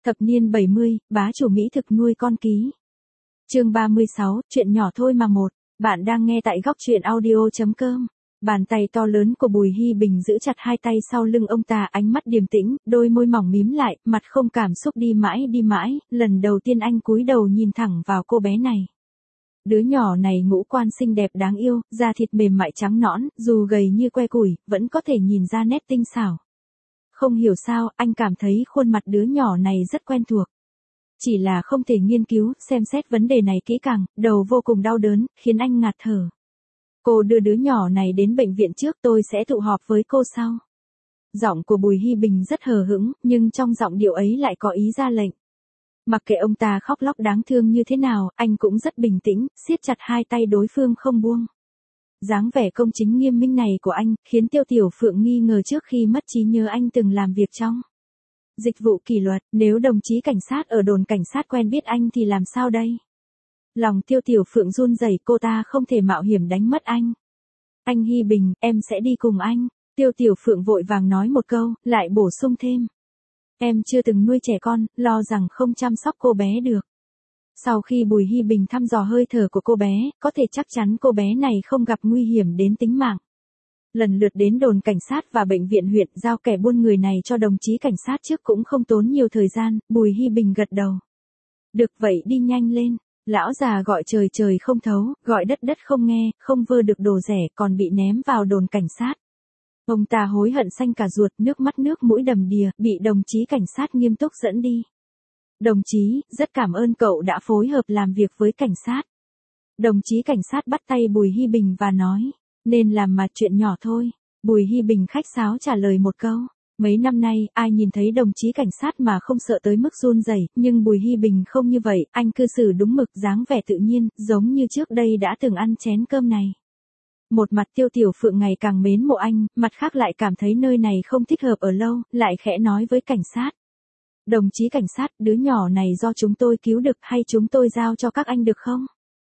Thập niên 70, bá chủ Mỹ thực nuôi con ký. Chương 36, chuyện nhỏ thôi mà một. Bạn đang nghe tại góc truyện audio.com. Bàn tay to lớn của Bùi Hy Bình giữ chặt hai tay sau lưng ông ta, ánh mắt điềm tĩnh, đôi môi mỏng mím lại, mặt không cảm xúc đi mãi, lần đầu tiên anh cúi đầu nhìn thẳng vào cô bé này. Đứa nhỏ này ngũ quan xinh đẹp đáng yêu, da thịt mềm mại trắng nõn, dù gầy như que củi, vẫn có thể nhìn ra nét tinh xảo. Không hiểu sao, anh cảm thấy khuôn mặt đứa nhỏ này rất quen thuộc. Chỉ là không thể nghiên cứu, xem xét vấn đề này kỹ càng, đầu vô cùng đau đớn, khiến anh ngạt thở. Cô đưa đứa nhỏ này đến bệnh viện trước, tôi sẽ tụ họp với cô sau. Giọng của Bùi Hy Bình rất hờ hững, nhưng trong giọng điệu ấy lại có ý ra lệnh. Mặc kệ ông ta khóc lóc đáng thương như thế nào, anh cũng rất bình tĩnh, siết chặt hai tay đối phương không buông. Dáng vẻ công chính nghiêm minh này của anh, khiến Tiêu Tiểu Phượng nghi ngờ trước khi mất trí nhớ anh từng làm việc trong dịch vụ kỷ luật, nếu đồng chí cảnh sát ở đồn cảnh sát quen biết anh thì làm sao đây? Lòng Tiêu Tiểu Phượng run rẩy, cô ta không thể mạo hiểm đánh mất anh. Anh Hy Bình, em sẽ đi cùng anh. Tiêu Tiểu Phượng vội vàng nói một câu, lại bổ sung thêm. Em chưa từng nuôi trẻ con, lo rằng không chăm sóc cô bé được. Sau khi Bùi Hy Bình thăm dò hơi thở của cô bé, có thể chắc chắn cô bé này không gặp nguy hiểm đến tính mạng. Lần lượt đến đồn cảnh sát và bệnh viện huyện, giao kẻ buôn người này cho đồng chí cảnh sát trước cũng không tốn nhiều thời gian. Bùi Hy Bình gật đầu. Được vậy, đi nhanh lên. Lão già gọi trời trời không thấu, gọi đất đất không nghe, không vơ được đồ rẻ, còn bị ném vào đồn cảnh sát. Ông ta hối hận xanh cả ruột, nước mắt nước mũi đầm đìa, bị đồng chí cảnh sát nghiêm túc dẫn đi. Đồng chí, rất cảm ơn cậu đã phối hợp làm việc với cảnh sát. Đồng chí cảnh sát bắt tay Bùi Hy Bình và nói, nên làm mà chuyện nhỏ thôi. Bùi Hy Bình khách sáo trả lời một câu. Mấy năm nay, ai nhìn thấy đồng chí cảnh sát mà không sợ tới mức run rẩy, nhưng Bùi Hy Bình không như vậy, anh cư xử đúng mực, dáng vẻ tự nhiên, giống như trước đây đã từng ăn chén cơm này. Một mặt Tiêu Tiểu Phượng ngày càng mến mộ anh, mặt khác lại cảm thấy nơi này không thích hợp ở lâu, lại khẽ nói với cảnh sát. Đồng chí cảnh sát, đứa nhỏ này do chúng tôi cứu được hay chúng tôi giao cho các anh được không?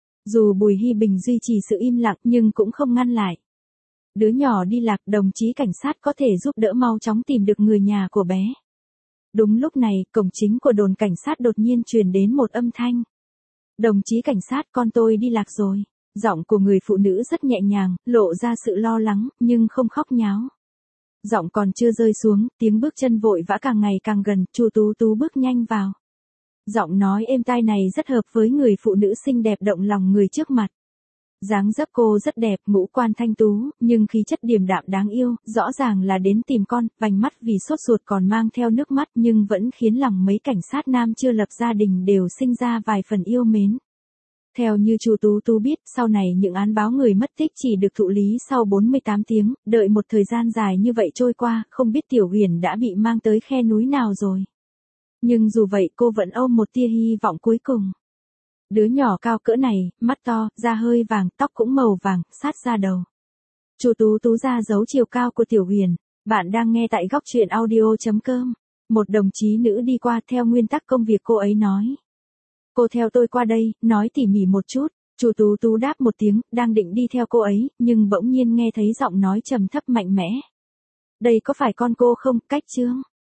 Dù Bùi Hy Bình duy trì sự im lặng nhưng cũng không ngăn lại. Đứa nhỏ đi lạc, đồng chí cảnh sát có thể giúp đỡ mau chóng tìm được người nhà của bé. Đúng lúc này, cổng chính của đồn cảnh sát đột nhiên truyền đến một âm thanh. Đồng chí cảnh sát, con tôi đi lạc rồi. Giọng của người phụ nữ rất nhẹ nhàng, lộ ra sự lo lắng, nhưng không khóc nháo. Giọng còn chưa rơi xuống, tiếng bước chân vội vã càng ngày càng gần, Chu Tú Tú bước nhanh vào. Giọng nói êm tai này rất hợp với người phụ nữ xinh đẹp động lòng người trước mặt. Dáng dấp cô rất đẹp, ngũ quan thanh tú, nhưng khí chất điềm đạm đáng yêu, rõ ràng là đến tìm con, vành mắt vì sốt ruột còn mang theo nước mắt nhưng vẫn khiến lòng mấy cảnh sát nam chưa lập gia đình đều sinh ra vài phần yêu mến. Theo như Chu Tú Tú biết, sau này những án báo người mất tích chỉ được thụ lý sau 48 tiếng, đợi một thời gian dài như vậy trôi qua, không biết Tiểu Huyền đã bị mang tới khe núi nào rồi. Nhưng dù vậy cô vẫn ôm một tia hy vọng cuối cùng. Đứa nhỏ cao cỡ này, mắt to, da hơi vàng, tóc cũng màu vàng, sát ra đầu. Chu Tú Tú ra dấu chiều cao của Tiểu Huyền. Bạn đang nghe tại góc truyện audio.com. Một đồng chí nữ đi qua, theo nguyên tắc công việc cô ấy nói. Cô theo tôi qua đây, nói tỉ mỉ một chút. Chu Tú Tú đáp một tiếng, đang định đi theo cô ấy, nhưng bỗng nhiên nghe thấy giọng nói trầm thấp mạnh mẽ. Đây có phải con cô không, Cách Trương?